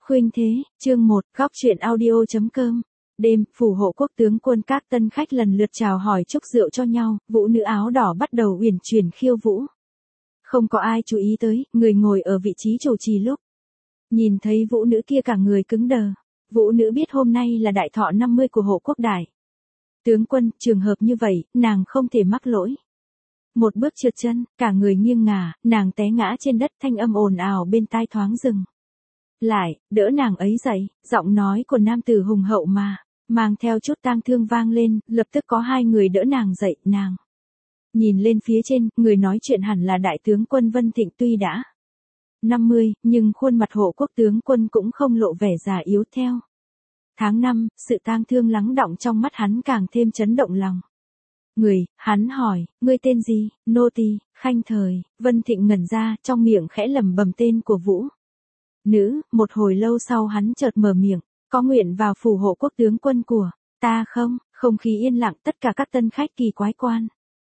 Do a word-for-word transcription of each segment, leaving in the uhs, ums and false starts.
Khuynh Thế, chương một, góc truyện audio.com. Đêm, phủ hộ quốc tướng quân các tân khách lần lượt chào hỏi chúc rượu cho nhau, vũ nữ áo đỏ bắt đầu uyển chuyển khiêu vũ. Không có ai chú ý tới, người ngồi ở vị trí chủ trì lúc. Nhìn thấy vũ nữ kia cả người cứng đờ. Vũ nữ biết hôm nay là đại thọ năm mươi của hộ quốc đại. Tướng quân, trường hợp như vậy, nàng không thể mắc lỗi. Một bước trượt chân, cả người nghiêng ngả, nàng té ngã trên đất, thanh âm ồn ào bên tai thoáng dừng. Lại, đỡ nàng ấy dậy, giọng nói của nam tử hùng hậu mà, mang theo chút tang thương vang lên, lập tức có hai người đỡ nàng dậy, nàng. Nhìn lên phía trên, người nói chuyện hẳn là đại tướng quân Vân Thịnh tuy đã năm mươi, nhưng khuôn mặt hộ quốc tướng quân cũng không lộ vẻ già yếu theo. Tháng năm, sự tang thương lắng đọng trong mắt hắn càng thêm chấn động lòng. Người, hắn hỏi, ngươi tên gì? Nô tỳ, Khanh Thời. Vân Thịnh ngẩn ra, trong miệng khẽ lẩm bẩm tên của vũ nữ, một hồi lâu sau hắn chợt mở miệng, có nguyện vào phủ hộ quốc tướng quân của ta không? Không khí yên lặng, tất cả các tân khách kỳ quái quan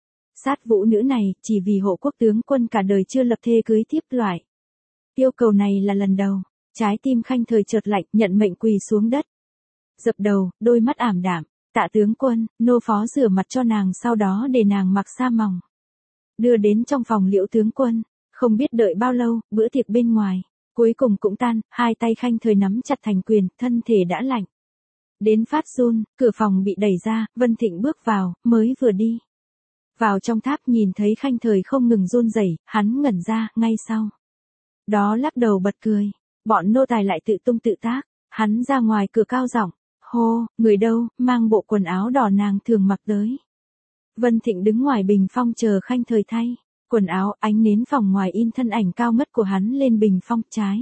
sát vũ nữ này, chỉ vì hộ quốc tướng quân cả đời chưa lập thê cưới tiếp loại. Yêu cầu này là lần đầu, trái tim Khanh Thời chợt lạnh, nhận mệnh quỳ xuống đất. Dập đầu, đôi mắt ảm đạm, tạ tướng quân, nô phó rửa mặt cho nàng sau đó để nàng mặc sa mỏng. Đưa đến trong phòng Liễu tướng quân, không biết đợi bao lâu, bữa tiệc bên ngoài. Cuối cùng cũng tan, hai tay Khanh Thời nắm chặt thành quyền, thân thể đã lạnh. Đến phát run, cửa phòng bị đẩy ra, Vân Thịnh bước vào, mới vừa đi vào trong tháp nhìn thấy Khanh Thời không ngừng run rẩy, hắn ngẩn ra, ngay sau đó lắc đầu bật cười. Bọn nô tài lại tự tung tự tác, hắn ra ngoài cửa cao giọng, hô, người đâu, mang bộ quần áo đỏ nàng thường mặc tới. Vân Thịnh đứng ngoài bình phong chờ Khanh Thời thay quần áo, ánh nến phòng ngoài in thân ảnh cao ngất của hắn lên bình phong trái.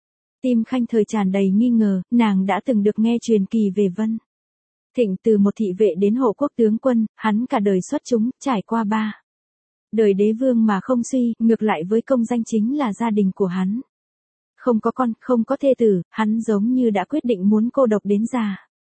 Tim Khanh Thời tràn đầy nghi ngờ, nàng đã từng được nghe truyền kỳ về Vân Thịnh từ một thị vệ đến hộ quốc tướng quân, hắn cả đời xuất chúng, trải qua ba đời đế vương mà không suy, ngược lại với công danh chính là gia đình của hắn. Không có con, không có thê tử, hắn giống như đã quyết định muốn cô độc đến già.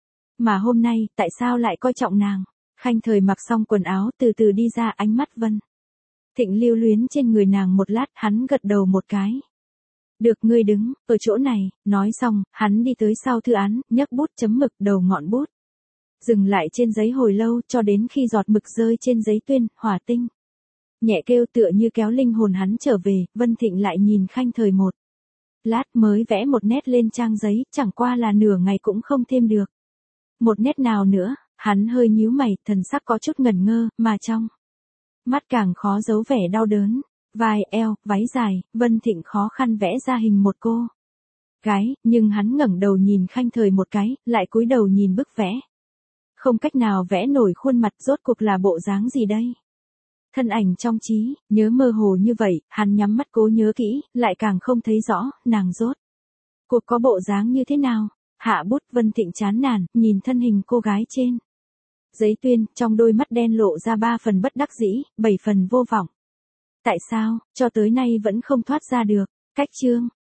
Mà hôm nay, tại sao lại coi trọng nàng? Khanh Thời mặc xong quần áo, từ từ đi ra, ánh mắt Vân Thịnh lưu luyến trên người nàng một lát, hắn gật đầu một cái. Được, ngươi đứng ở chỗ này. Nói xong, hắn đi tới sau thư án, nhấc bút chấm mực, đầu ngọn bút dừng lại trên giấy hồi lâu, cho đến khi giọt mực rơi trên giấy tuyên, hỏa tinh nhẹ kêu, tựa như kéo linh hồn hắn trở về. Vân Thịnh lại nhìn Khanh Thời một lát, mới vẽ một nét lên trang giấy, chẳng qua là nửa ngày cũng không thêm được một nét nào nữa. Hắn hơi nhíu mày, thần sắc có chút ngẩn ngơ, mà trong mắt càng khó giấu vẻ đau đớn. Vai, eo, váy dài, Vân Thịnh khó khăn vẽ ra hình một cô gái, nhưng hắn ngẩng đầu nhìn Khanh Thời một cái, lại cúi đầu nhìn bức vẽ. Không cách nào vẽ nổi khuôn mặt, rốt cuộc là bộ dáng gì đây? Thân ảnh trong trí nhớ mơ hồ như vậy, hắn nhắm mắt cố nhớ kỹ, lại càng không thấy rõ, nàng rốt cuộc có bộ dáng như thế nào. Hạ bút, Vân Thịnh chán nản, nhìn thân hình cô gái trên giấy tuyên, trong đôi mắt đen lộ ra ba phần bất đắc dĩ, bảy phần vô vọng. Tại sao, cho tới nay vẫn không thoát ra được? Cách chương,